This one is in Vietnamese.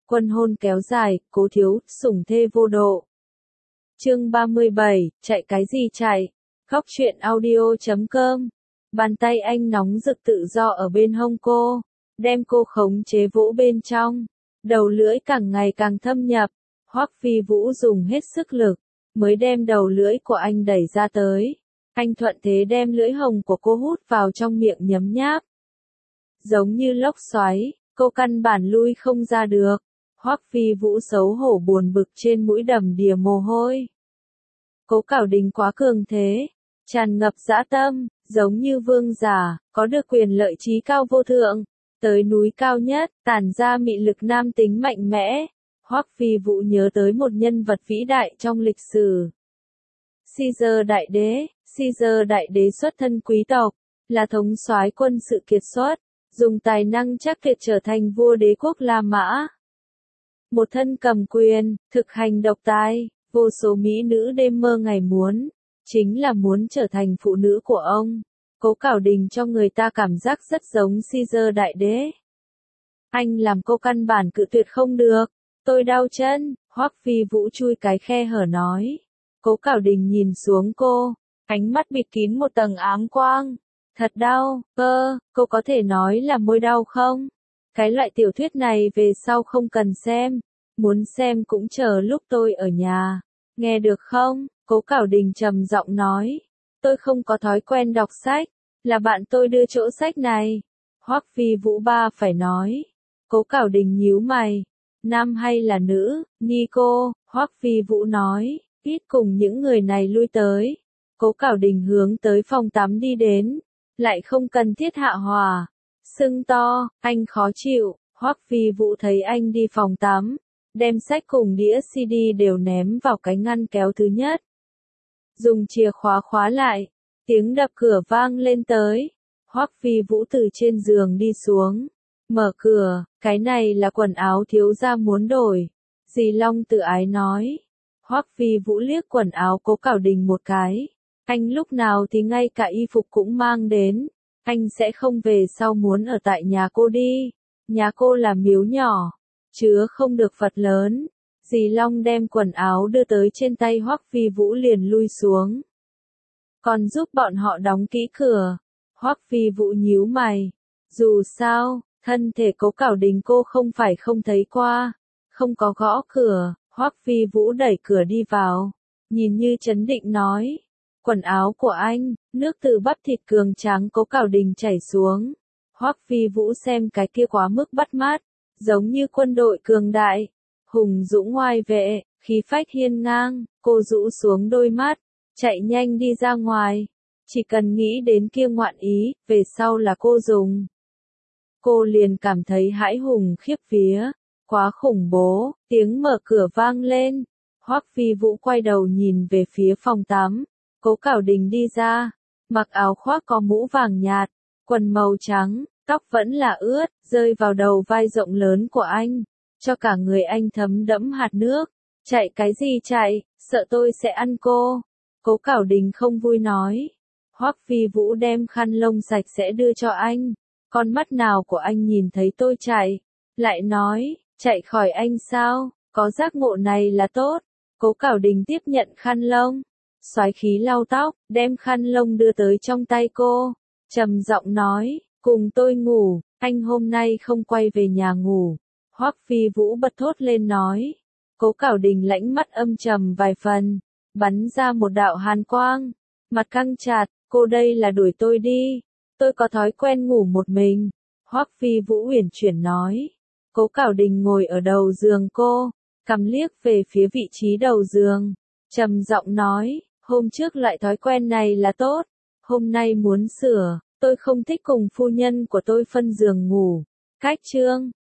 Quân hôn kéo dài, cố thiếu, sủng thê vô độ. Chương 37, chạy cái gì chạy? Góc truyện audio.com. Bàn tay anh nóng rực tự do ở bên hông cô, đem cô khống chế vỗ bên trong. Đầu lưỡi càng ngày càng thâm nhập, Hoắc Phi Vũ dùng hết sức lực, mới đem đầu lưỡi của anh đẩy ra tới. Anh thuận thế đem lưỡi hồng của cô hút vào trong miệng nhấm nháp. Giống như lốc xoáy, cô căn bản lui không ra được. Hoắc Phi Vũ xấu hổ buồn bực trên mũi đầm đìa mồ hôi. Cố Cảo Đình quá cường thế, tràn ngập dã tâm, giống như vương giả, có được quyền lợi trí cao vô thượng, tới núi cao nhất, tản ra mị lực nam tính mạnh mẽ. Hoắc Phi Vũ nhớ tới một nhân vật vĩ đại trong lịch sử. Caesar đại đế. Caesar đại đế xuất thân quý tộc, là thống soái quân sự kiệt xuất, dùng tài năng chắc tuyệt trở thành vua đế quốc La Mã. Một thân cầm quyền, thực hành độc tài, vô số mỹ nữ đêm mơ ngày muốn, chính là muốn trở thành phụ nữ của ông. Cố Cảo Đình cho người ta cảm giác rất giống Caesar đại đế. Anh làm cô căn bản cự tuyệt không được. Tôi đau chân, Hoắc Phi Vũ chui cái khe hở nói. Cố Cảo Đình nhìn xuống cô, ánh mắt bịt kín một tầng ám quang. Thật đau, cô có thể nói là môi đau không? Cái loại tiểu thuyết này về sau không cần xem, muốn xem cũng chờ lúc tôi ở nhà. Nghe được không? Cố Cảo Đình trầm giọng nói. Tôi không có thói quen đọc sách, là bạn tôi đưa chỗ sách này. Hoắc Phi Vũ ba phải nói. Cố Cảo Đình nhíu mày. Nam hay là nữ? Nico, Hoắc Phi Vũ nói, ít cùng những người này lui tới. Cố Cảo Đình hướng tới phòng tắm đi đến, lại không cần thiết hạ hòa. Sưng to, anh khó chịu. Hoắc Phi Vũ thấy anh đi phòng tắm, đem sách cùng đĩa CD đều ném vào cái ngăn kéo thứ nhất. Dùng chìa khóa khóa lại, tiếng đập cửa vang lên tới. Hoắc Phi Vũ từ trên giường đi xuống, mở cửa, cái này là quần áo thiếu gia muốn đổi. Dì Long tự ái nói. Hoắc Phi Vũ liếc quần áo Cố Cảo Đình một cái. Anh lúc nào thì ngay cả y phục cũng mang đến. Anh sẽ không về sau muốn ở tại nhà cô đi. Nhà cô là miếu nhỏ, chứa không được Phật lớn. Dì Long đem quần áo đưa tới trên tay Hoắc Phi Vũ liền lui xuống. Còn giúp bọn họ đóng kỹ cửa. Hoắc Phi Vũ nhíu mày. Dù sao, thân thể Cố Cảo Đình cô không phải không thấy qua. Không có gõ cửa, Hoắc Phi Vũ đẩy cửa đi vào. Nhìn như trấn định nói. Quần áo của anh, nước từ bắp thịt cường tráng Cố Cảo Đình chảy xuống. Hoắc Phi Vũ xem cái kia quá mức bắt mắt, giống như quân đội cường đại, hùng dũng oai vệ, khí phách hiên ngang. Cô rũ xuống đôi mắt, chạy nhanh đi ra ngoài. Chỉ cần nghĩ đến kia ngoạn ý, về sau là cô dùng. Cô liền cảm thấy hãi hùng khiếp vía, quá khủng bố. Tiếng mở cửa vang lên. Hoắc Phi Vũ quay đầu nhìn về phía phòng tắm. Cố Cảo Đình đi ra, mặc áo khoác có mũ vàng nhạt, quần màu trắng, tóc vẫn là ướt, rơi vào đầu vai rộng lớn của anh, cho cả người anh thấm đẫm hạt nước. Chạy cái gì chạy, sợ tôi sẽ ăn cô. Cố Cảo Đình không vui nói. Hoắc Phi Vũ đem khăn lông sạch sẽ đưa cho anh. Con mắt nào của anh nhìn thấy tôi chạy? Lại nói, chạy khỏi anh sao? Có giác ngộ này là tốt. Cố Cảo Đình tiếp nhận khăn lông, xoái khí lau tóc, đem khăn lông đưa tới trong tay cô. Trầm giọng nói, cùng tôi ngủ, anh hôm nay không quay về nhà ngủ. Hoắc Phi Vũ bật thốt lên nói. Cố Cảo Đình lãnh mắt âm trầm vài phần, bắn ra một đạo hàn quang, mặt căng chặt. Cô đây là đuổi tôi đi. Tôi có thói quen ngủ một mình. Hoắc Phi Vũ uyển chuyển nói. Cố Cảo Đình ngồi ở đầu giường cô, cằm liếc về phía vị trí đầu giường, trầm giọng nói, hôm trước loại thói quen này là tốt, hôm nay muốn sửa. Tôi không thích cùng phu nhân của tôi phân giường ngủ. Cách chương